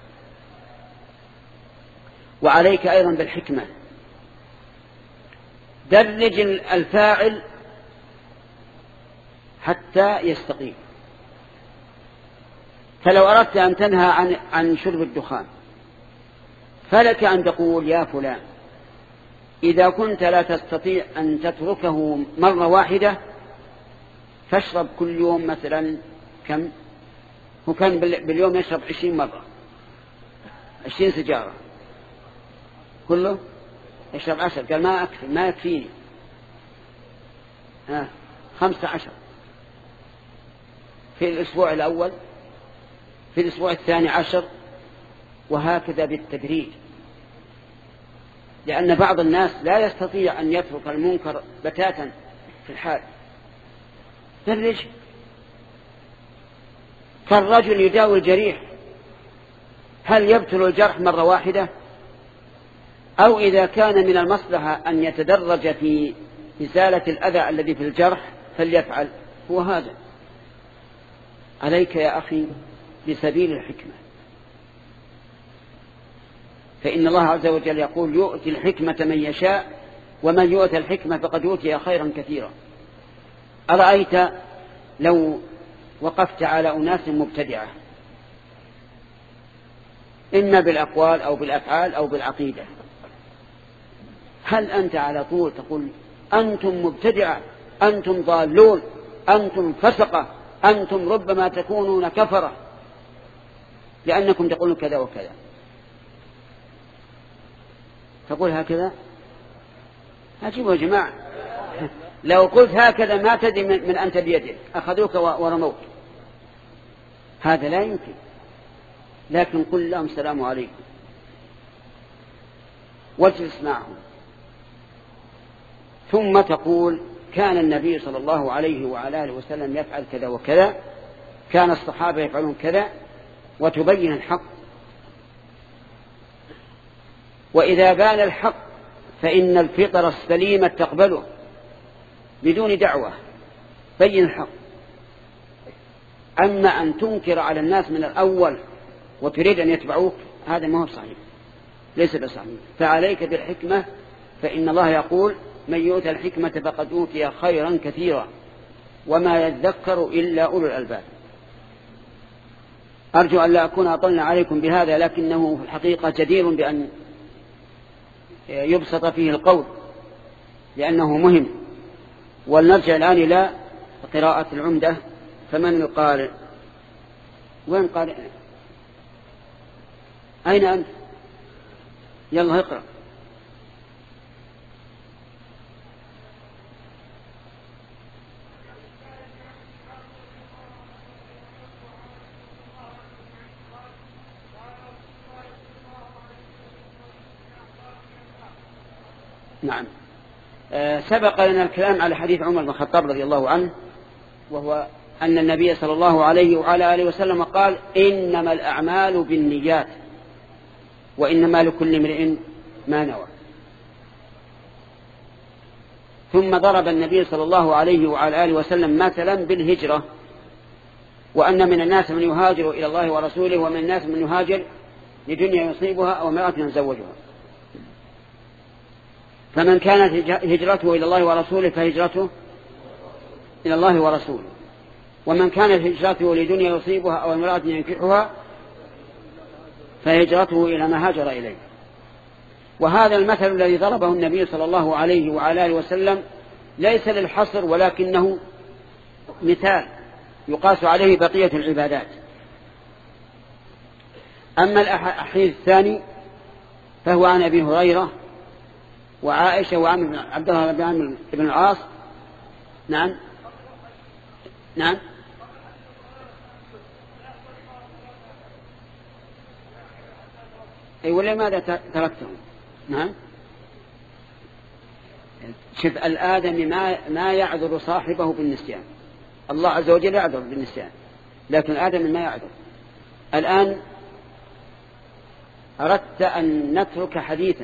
وعليك أيضا بالحكمة، درج الفاعل حتى يستقيم. فلو أردت أن تنهى عن عن شرب الدخان فلك أن تقول: يا فلان، إذا كنت لا تستطيع أن تتركه مرة واحدة فاشرب كل يوم مثلا كم؟ هو كان باليوم يشرب عشرين مرة، عشرين سجارة، كله يشرب عشر. قال: ما أكفي، ما يكفيني، آه خمسة عشر في الأسبوع الأول، في الأسبوع الثاني عشر، وهكذا بالتدريج، لأن بعض الناس لا يستطيع أن يترك المنكر بتاتا في الحال. درج. فالرجل يداوي الجريح، هل يبتل الجرح مرة واحدة؟ أو إذا كان من المصلحة أن يتدرج في إزالة الأذى الذي في الجرح فليفعل، هو هذا. عليك يا أخي بسبيل الحكمة، فإن الله عز وجل يقول: يؤتي الحكمة من يشاء ومن يؤتى الحكمة فقد أوتي خيرا كثيرا. أرأيت لو وقفت على أناس مبتدعة إما بالأقوال أو بالأفعال أو بالعقيدة، هل أنت على طول تقول أنتم مبتدعة، أنتم ضالون، أنتم فسقة، أنتم ربما تكونون كفرة لأنكم تقولون كذا وكذا؟ تقول هكذا؟ أجيبوا يا جماعة، لو قلت هكذا ما تدري من أنت بيدك، أخذوك ورموك، هذا لا يمكن. لكن قل لهم السلام عليكم واجلس معهم، ثم تقول كان النبي صلى الله عليه وعلى آله وسلم يفعل كذا وكذا، كان الصحابة يفعلون كذا، وتبين الحق. وإذا بان الحق فإن الفطر السليمة تقبله بدون دعوة، بين الحق. أما أن تنكر على الناس من الأول وتريد أن يتبعوك، هذا ما هو صحيح، ليس بصحيح. فعليك بالحكمة، فإن الله يقول من يؤتى الحكمة فقد أوتي خيرا كثيرا وما يذكر إلا أولو الألباب. أرجو أن لا أكون أطلنا عليكم بهذا، لكنه في الحقيقة جدير بأن يبسط فيه القول لأنه مهم. ولنرجع الآن إلى قراءة العمدة. فمن القارئ؟ وين قارئ؟ أين أنت؟ يلا اقرأ. نعم. آه سبق لنا الكلام على حديث عمر بن الخطاب رضي الله عنه، وهو أن النبي صلى الله عليه وعلى آله وسلم قال إنما الأعمال بالنيات وإنما لكل امرئ ما نوى. ثم ضرب النبي صلى الله عليه وعلى آله وسلم مثلا بالهجرة، وأن من الناس من يهاجر إلى الله ورسوله، ومن الناس من يهاجر لدنيا يصيبها أو امرأة يتزوجها. فمن كانت هجرته إلى الله ورسوله فهجرته إلى الله ورسوله، ومن كانت هجرته لدنيا يصيبها أو امرأة ينكحها فهجرته إلى ما هاجر إليه. وهذا المثل الذي ضربه النبي صلى الله عليه وعلى آله وسلم ليس للحصر، ولكنه مثال يقاس عليه بقية العبادات. أما الحديث الثاني فهو عن أبي هريرة وعائشة وعمر عبد الله بن عمرو بن العاص. نعم نعم أي ولا ماذا تركتهم؟ نعم. شوف الآدم ما ما يعذر صاحبه بالنسيان، الله عز وجل يعذر بالنسيان، لكن الآدم ما يعذر. الآن أردت أن نترك حديثا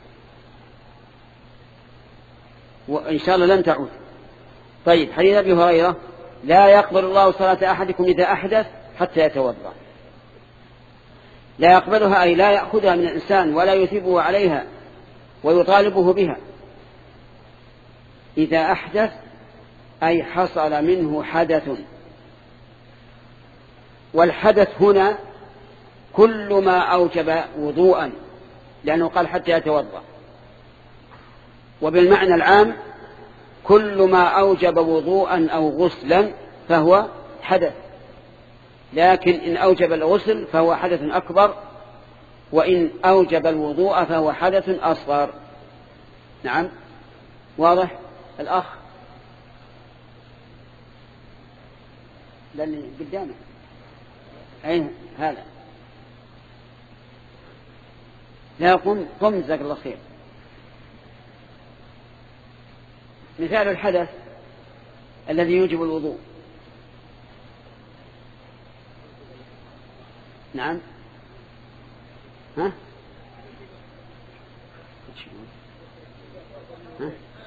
وإن شاء الله لن تعود. طيب، حديث أبي هريرة لا يقبل الله صلاة أحدكم إذا أحدث حتى يتوضأ. لا يقبلها أي لا يأخذها من الإنسان ولا يثيبه عليها ويطالبه بها. إذا أحدث أي حصل منه حدث، والحدث هنا كل ما أوجب وضوءا، لأنه قال حتى يتوضأ. وبالمعنى العام كل ما أوجب وضوءا أو غسلا فهو حدث، لكن إن أوجب الغسل فهو حدث أكبر، وإن أوجب الوضوء فهو حدث أصغر. نعم، واضح الأخ؟ لأني قدامك. أين هذا؟ لا قم قم جزاك الله خير. مثال الحدث الذي يوجب الوضوء. نعم. ها؟ ها؟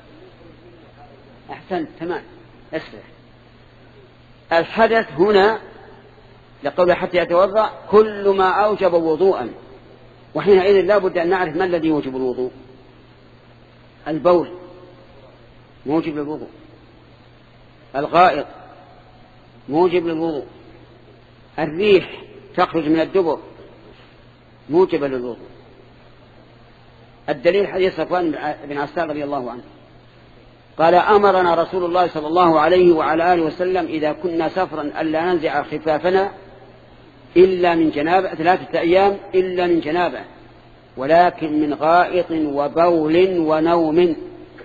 أحسنت، تمام. اسمع، الحدث هنا لقول حتى يتوضأ كل ما أوجب وضوءا، وحينئذ لا بد أن نعرف ما الذي يوجب الوضوء. البول موجب للوضوء، الغائط موجب للوضوء، الريح تخرج من الدبر موجب للوضوء. الدليل حديث صفوان بن عسال رضي الله عنه قال أمرنا رسول الله صلى الله عليه وعلى آله وسلم إذا كنا سفرا ألا ننزع خفافنا إلا من جنابة ثلاثة أيام إلا من جنابة ولكن من غائط وبول ونوم.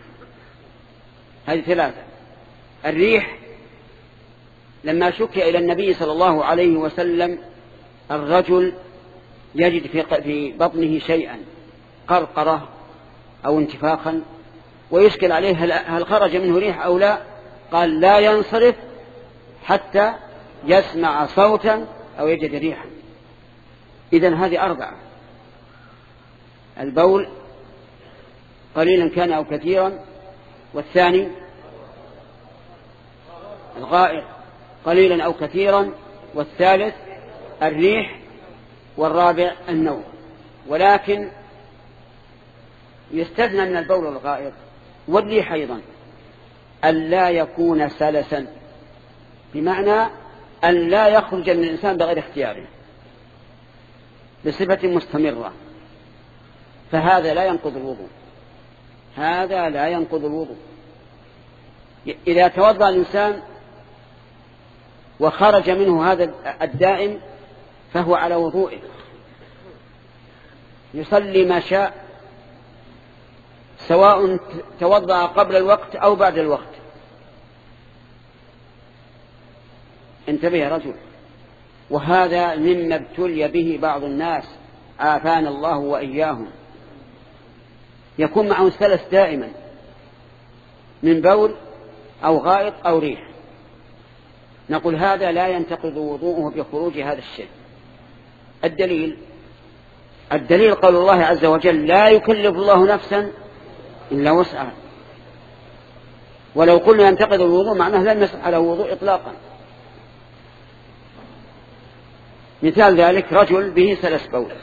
هذه ثلاثة. الريح لما شكي إلى النبي صلى الله عليه وسلم الرجل يجد في بطنه شيئا قرقرة أو انتفاخا ويشكل عليه هل خرج منه ريح أو لا، قال لا ينصرف حتى يسمع صوتا أو يجد ريحا. إذن هذه أربعة: البول قليلا كان أو كثيرا، والثاني الغائط قليلا أو كثيرا، والثالث الريح، والرابع النوم. ولكن يستثنى من البول والغائط والريح أيضا أن لا يكون سلسا، بمعنى أن لا يخرج من الإنسان بغير اختياره بصفة مستمرة، فهذا لا ينقض الوضوء. هذا لا ينقض الوضوء. إذا توضأ الإنسان وخرج منه هذا الدائم فهو على وضوئه، يصلي ما شاء سواء توضأ قبل الوقت أو بعد الوقت. انتبه يا رجل. وهذا مما ابتلي به بعض الناس عافانا الله وإياهم، يكون معه سلس دائما من بول أو غائط أو ريح. نقول هذا لا ينتقض وضوءه بخروج هذا الشيء. الدليل الدليل قول الله عز وجل: لا يكلف الله نفسا إلا وسعها. ولو قلنا ينتقض الوضوء معناه لن نسعى على وضوء إطلاقا. مثال ذلك: رجل به سلس بول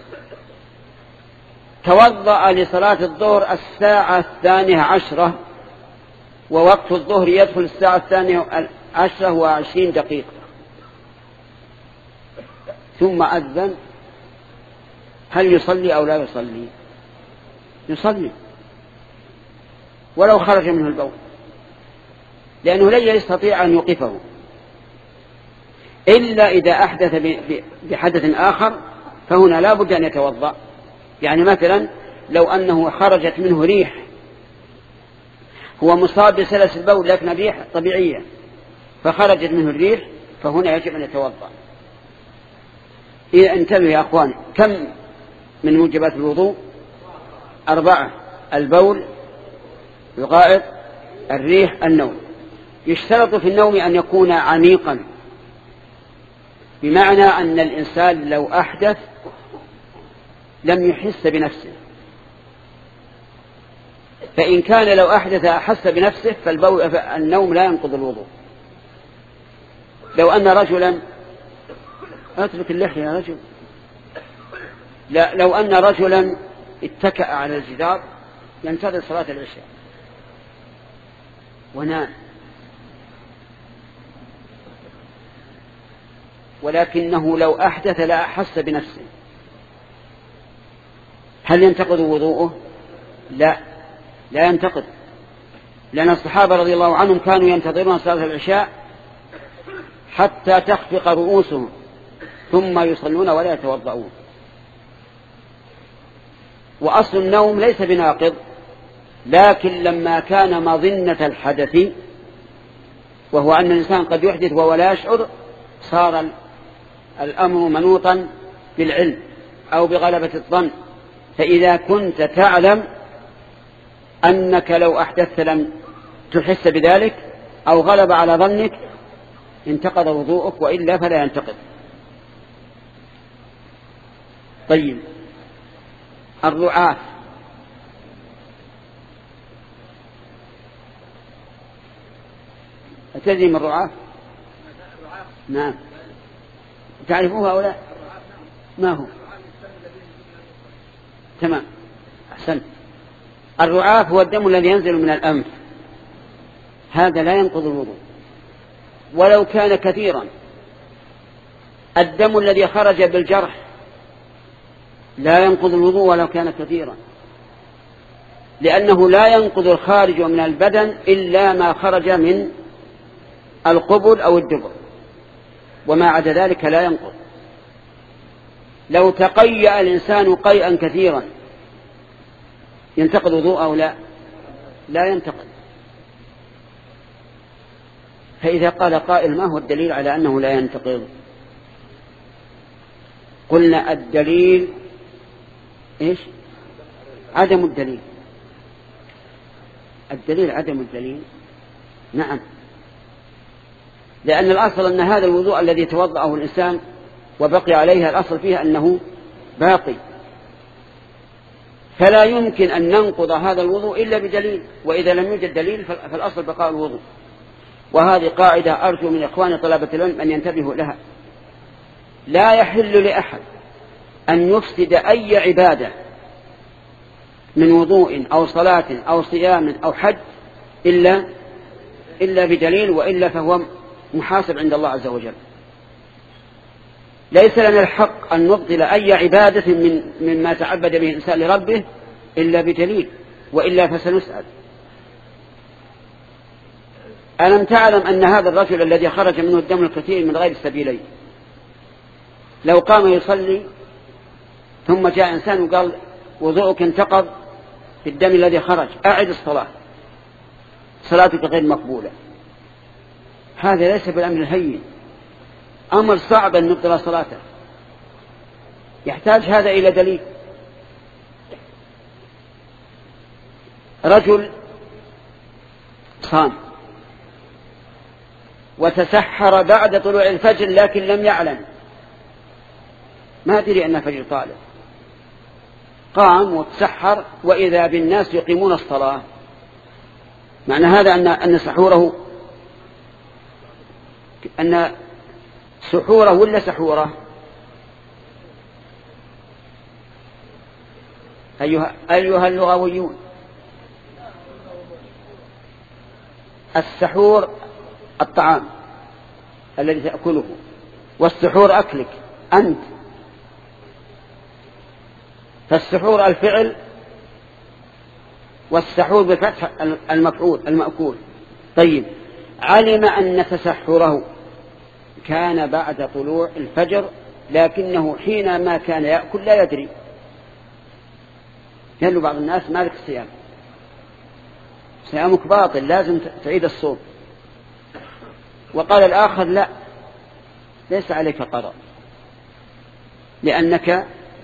توضأ لصلاة الظهر الساعة الثانية عشرة، ووقت الظهر يدخل الساعة الثانية عشرة وعشرين دقيقة، ثم أذن. هل يصلي أو لا يصلي؟ يصلي ولو خرج منه البول، لأنه لن يستطيع أن يوقفه إلا إذا أحدث بحدث آخر، فهنا لا بد أن يتوضأ. يعني مثلا لو أنه خرجت منه ريح، هو مصاب بسلس البول لكن ريح طبيعية فخرجت منه الريح، فهنا يجب أن يتوضأ. إذا انتبهوا يا أخوان، كم من موجبات الوضوء؟ أربعة: البول، الغائط، الريح، النوم. يشترط في النوم أن يكون عميقا، بمعنى أن الإنسان لو أحدث لم يحس بنفسه، فإن كان لو أحدث أحس بنفسه فالنوم لا ينقض الوضوء. لو أن رجلا أترك اللحية يا رجل لا لو أن رجلا اتكأ على الجدار ينتظر صلاة العشاء ونام، ولكنه لو أحدث لا أحس بنفسه، هل ينتقض وضوءه؟ لا لا ينتقض، لأن الصحابة رضي الله عنهم كانوا ينتظرون صلاة العشاء حتى تخفق رؤوسهم ثم يصلون ولا يتوضؤون. وأصل النوم ليس بناقض، لكن لما كان مظنة الحدث، وهو أن الإنسان قد يحدث وهو لا يشعر، صار الأمر منوطا بالعلم أو بغلبة الظن. فإذا كنت تعلم أنك لو أحدثت لم تحس بذلك أو غلب على ظنك انتقض وضوءك، وإلا فلا ينتقض. طيب، الرعاة أتدري من الرعاة؟ نعم، تعرفوها أو لا؟ ما هو؟ تمام، أحسنت. الرعاة هو الدم الذي ينزل من الأنف، هذا لا ينقض الوضوء ولو كان كثيرا. الدم الذي خرج بالجرح لا ينقض الوضوء ولو كان كثيرا. لأنه لا ينقض الخارج من البدن إلا ما خرج من القبل أو الدبر، وما عدا ذلك لا ينقض. لو تقيأ الإنسان قيئا كثيرا ينتقض وضوءه أو لا؟ لا ينتقض. فإذا قال قائل ما هو الدليل على أنه لا ينتقض؟ قلنا الدليل إيش؟ عدم الدليل. الدليل عدم الدليل. نعم، لأن الأصل أن هذا الوضوء الذي توضأه الإنسان وبقي عليها الأصل فيها أنه باقي، فلا يمكن أن ننقض هذا الوضوء إلا بدليل، وإذا لم يوجد دليل فالأصل بقاء الوضوء. وهذه قاعدة أرجو من إخواني طلبة العلم أن ينتبهوا لها. لا يحل لأحد أن يفسد أي عبادة من وضوء أو صلاة أو صيام أو حج إلا إلا بدليل، وإلا فهو محاسب عند الله عز وجل. ليس لنا الحق أن نبطل أي عبادة من مما تعبد به الإنسان لربه إلا بدليل، وإلا فسنسأل. ألم تعلم أن هذا الرجل الذي خرج منه الدم الكثير من غير السبيلين لو قام يصلي ثم جاء إنسان وقال وضوءك انتقض في الدم الذي خرج، أعد الصلاة، صلاتك غير مقبولة، هذا ليس بالأمر الهين، أمر صعب أن نبطل صلاته، يحتاج هذا إلى دليل. رجل صام وتسحر بعد طلوع الفجر لكن لم يعلم، ما أدري أن الفجر طالع، قام وتسحر وإذا بالناس يقيمون الصلاة، معنى هذا أن أن سحوره أن سحوره ولا سحوره؟ أيها, أيها اللغويون، السحور الطعام الذي تأكله، والسحور أكلك أنت، فالسحور الفعل والسحور بفتح المفعول المأكول. طيب، علم أن تسحره كان بعد طلوع الفجر لكنه حينما كان يأكل لا يدري، قال بعض الناس مالك الصيام، صيامك باطل لازم تعيد الصوم، وقال الآخر لا ليس عليك قضاء لأنك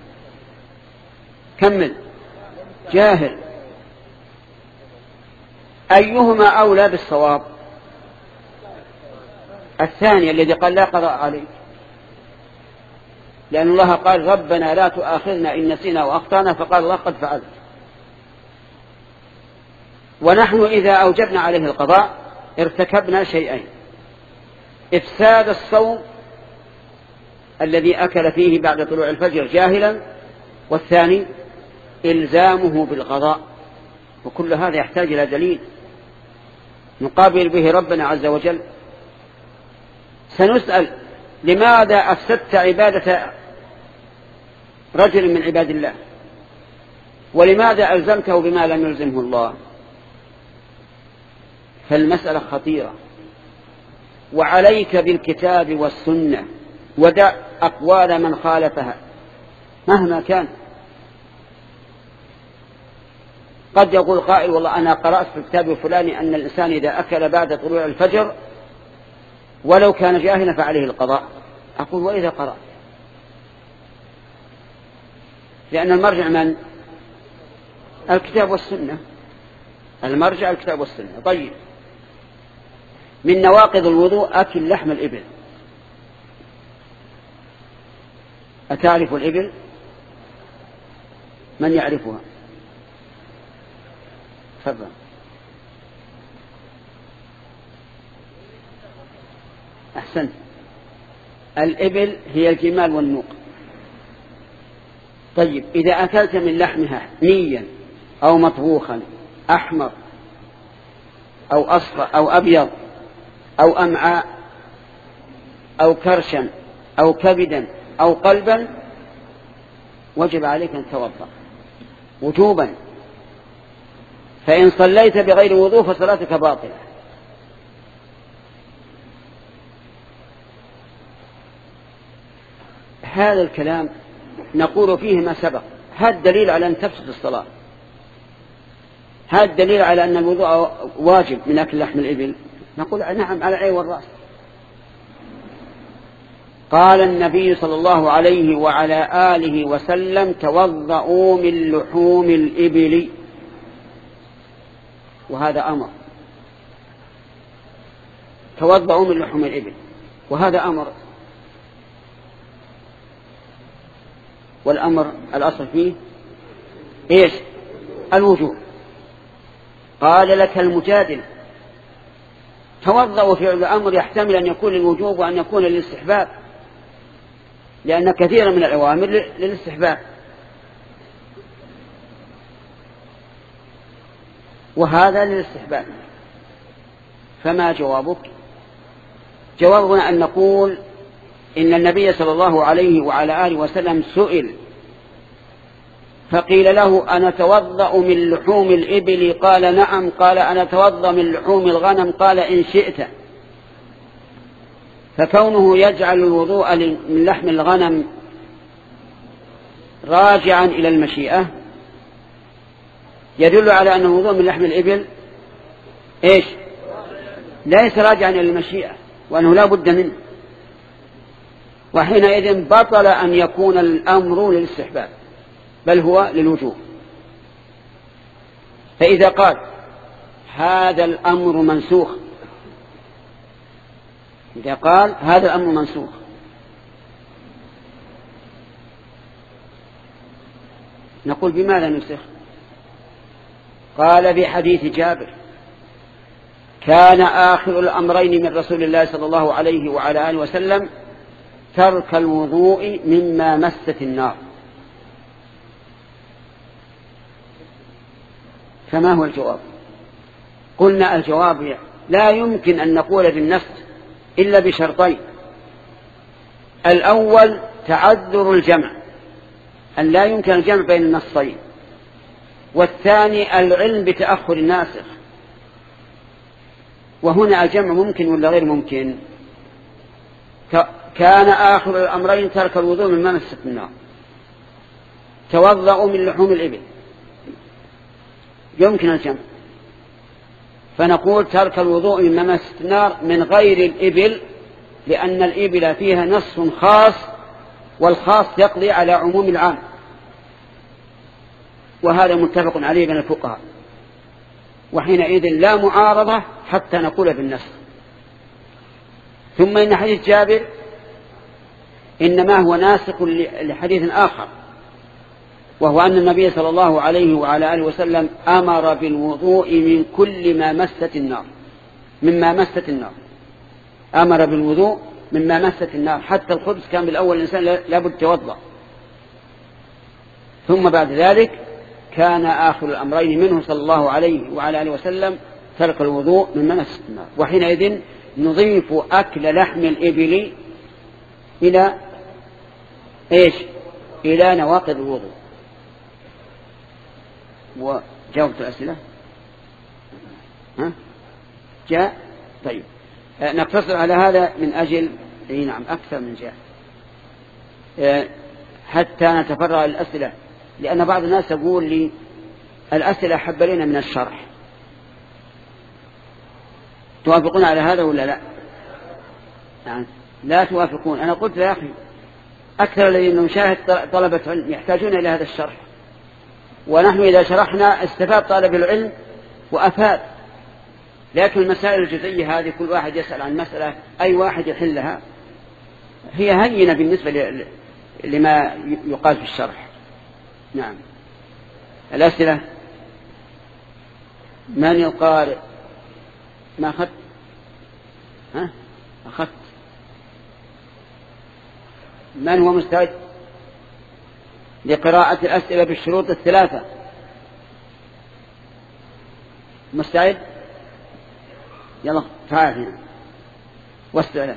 كمل جاهل. أيهما أولى بالصواب؟ الثاني الذي قال لا قضاء عليك، لأن الله قال ربنا لا تؤاخذنا إن نسينا وأخطأنا، فقال الله قد فعلت. ونحن إذا أوجبنا عليه القضاء ارتكبنا شيئين: إفساد الصوم الذي أكل فيه بعد طلوع الفجر جاهلا، والثاني إلزامه بالقضاء. وكل هذا يحتاج إلى دليل نقابل به ربنا عز وجل. سنسأل لماذا أفسدت عبادة رجل من عباد الله، ولماذا ألزمته بما لم يلزمه الله؟ فالمسألة خطيرة، وعليك بالكتاب والسنة ودع أقوال من خالفها مهما كان. قد يقول قائل والله أنا قرأت في الكتاب الفلاني أن الإنسان إذا أكل بعد طلوع الفجر ولو كان جاهلا فعليه القضاء. أقول وإذا قرأ، لأن المرجع من؟ الكتاب والسنة، المرجع الكتاب والسنة. طيب، من نواقض الوضوء أكل لحم الإبل. أتعرف الإبل؟ من يعرفها؟ تفضل. أحسنت، الإبل هي الجمال والنوق. طيب، إذا أكلت من لحمها نيا أو مطبوخا أحمر أو أصفر أو أبيض أو أمعاء أو كرشا أو كبدا أو قلبا وجب عليك أن توضأ وجوبا، فإن صليت بغير وضوء فصلاتك باطلة. هذا الكلام نقول فيه ما سبق. هذا الدليل على أن تفسد الصلاة، هذا الدليل على أن الوضوء واجب من أكل لحم الإبل. نقول نعم على العين والرأس. قال النبي صلى الله عليه وعلى آله وسلم: توضؤوا من لحوم الإبل. وهذا أمر، توضؤوا من لحوم الإبل، وهذا أمر، والأمر الأصل فيه إيش؟ الوجوب. قال لك المجادل: توضؤوا فعل الأمر يحتمل أن يكون للوجوب وأن يكون للاستحباب، لأن كثيرا من الأوامر للاستحباب. وهذا للاستحباب، فما جوابك؟ جوابنا أن نقول إن النبي صلى الله عليه وعلى آله وسلم سئل فقيل له: أنا توضأ من لحوم الإبل؟ قال: نعم. قال: أنا توضأ من لحوم الغنم؟ قال: إن شئت. فكونه يجعل الوضوء من لحم الغنم راجعا إلى المشيئة يدل على أن الوضوء من لحم الإبل إيش؟ ليس راجعا إلى المشيئة، وأنه لا بد منه، وحينئذ بطل أن يكون الأمر للاستحباب، بل هو للوجوب. فإذا قال هذا الأمر منسوخ، إذا قال هذا الأمر منسوخ، نقول: بماذا نسخ؟ قال: بحديث جابر: كان آخر الأمرين من رسول الله صلى الله عليه وعلى آله وسلم ترك الوضوء مما مست النار. فما هو الجواب؟ قلنا الجواب: لا يمكن أن نقول بالنفس إلا بشرطين: الأول تعذر الجمع، أن لا يمكن الجمع بين النصين، والثاني العلم بتأخر الناسخ. وهنا الجمع ممكن ولا غير ممكن؟ كان آخر الأمرين ترك الوضوء مما مست النار، توضأوا من لحوم الإبل، يمكن الجمع، فنقول ترك الوضوء مما مست النار من غير الإبل، لأن الإبل فيها نص خاص، والخاص يقضي على عموم العام، وهذا متفق عليه بين الفقهاء. وحينئذ لا معارضة حتى نقول بالنص. ثم إن حديث جابر إنما هو ناسخ لحديث آخر، وهو أن النبي صلى الله عليه وعلى آله وسلم أمر بالوضوء من كل ما مست النار، مما مست النار، أمر بالوضوء مما مست النار، حتى الخبز كان بالأول الإنسان لابد توضأ. ثم بعد ذلك كان آخر الأمرين منه صلى الله عليه وعلى آله وسلم ترك الوضوء مما مست النار. وحينئذ نضيف أكل لحم الإبل إلى إيش؟ إلى نواقض الوضوء. وجاوبت الأسئلة؟ ها؟ جاء؟ طيب، نقتصر على هذا من أجل إيه نعم أكثر من جاء حتى نتفرغ للأسئلة، لأن بعض الناس يقول لي الأسئلة حب لنا من الشرح. توافقون على هذا ولا لا؟ يعني لا توافقون. أنا قلت يا أخي أكثر الذين نشاهد طلبة علم يحتاجون إلى هذا الشرح، ونحن إذا شرحنا استفاد طالب العلم وأفاد، لكن المسائل الجزئية هذه كل واحد يسأل عن مسألة أي واحد يحلها، هي هينة بالنسبة لما يقال في الشرح. نعم. الأسئلة: من القارئ؟ ما أخذت؟ ها؟ أخذت. من هو مستعد لقراءة الأسئلة بالشروط الثلاثة؟ مستعد؟ يلا تعال هنا واستعد.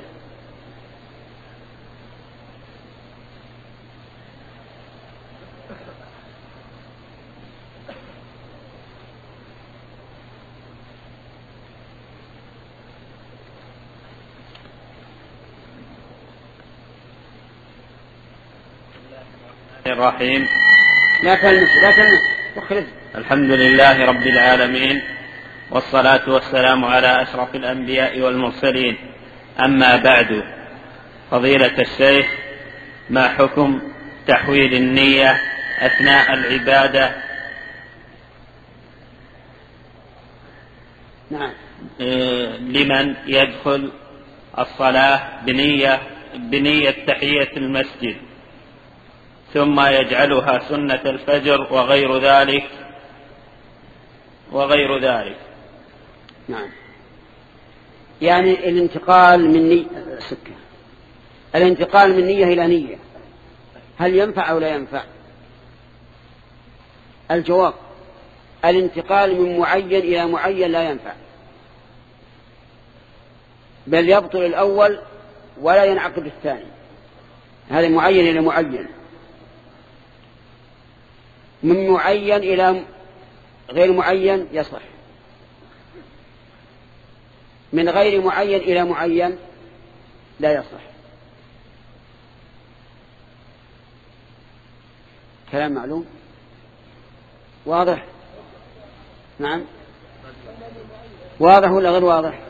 الرحيم. لا تلمس لا تلمس تخرج. الحمد لله رب العالمين، والصلاة والسلام على أشرف الأنبياء والمرسلين. أما بعد، فضيلة الشيخ، ما حكم تحويل النية أثناء العبادة نعم. لمن يدخل الصلاة بنية, بنية تحية المسجد ثم يجعلها سنة الفجر وغير ذلك وغير ذلك؟ نعم. يعني الانتقال من نية سكة الانتقال من نية إلى نية هل ينفع أو لا ينفع؟ الجواب: الانتقال من معين إلى معين لا ينفع، بل يبطل الأول ولا ينعقد الثاني. هذا معين إلى معين، من معين إلى غير معين يصح، من غير معين إلى معين لا يصح. كلام معلوم واضح؟ نعم. واضح ولا غير واضح؟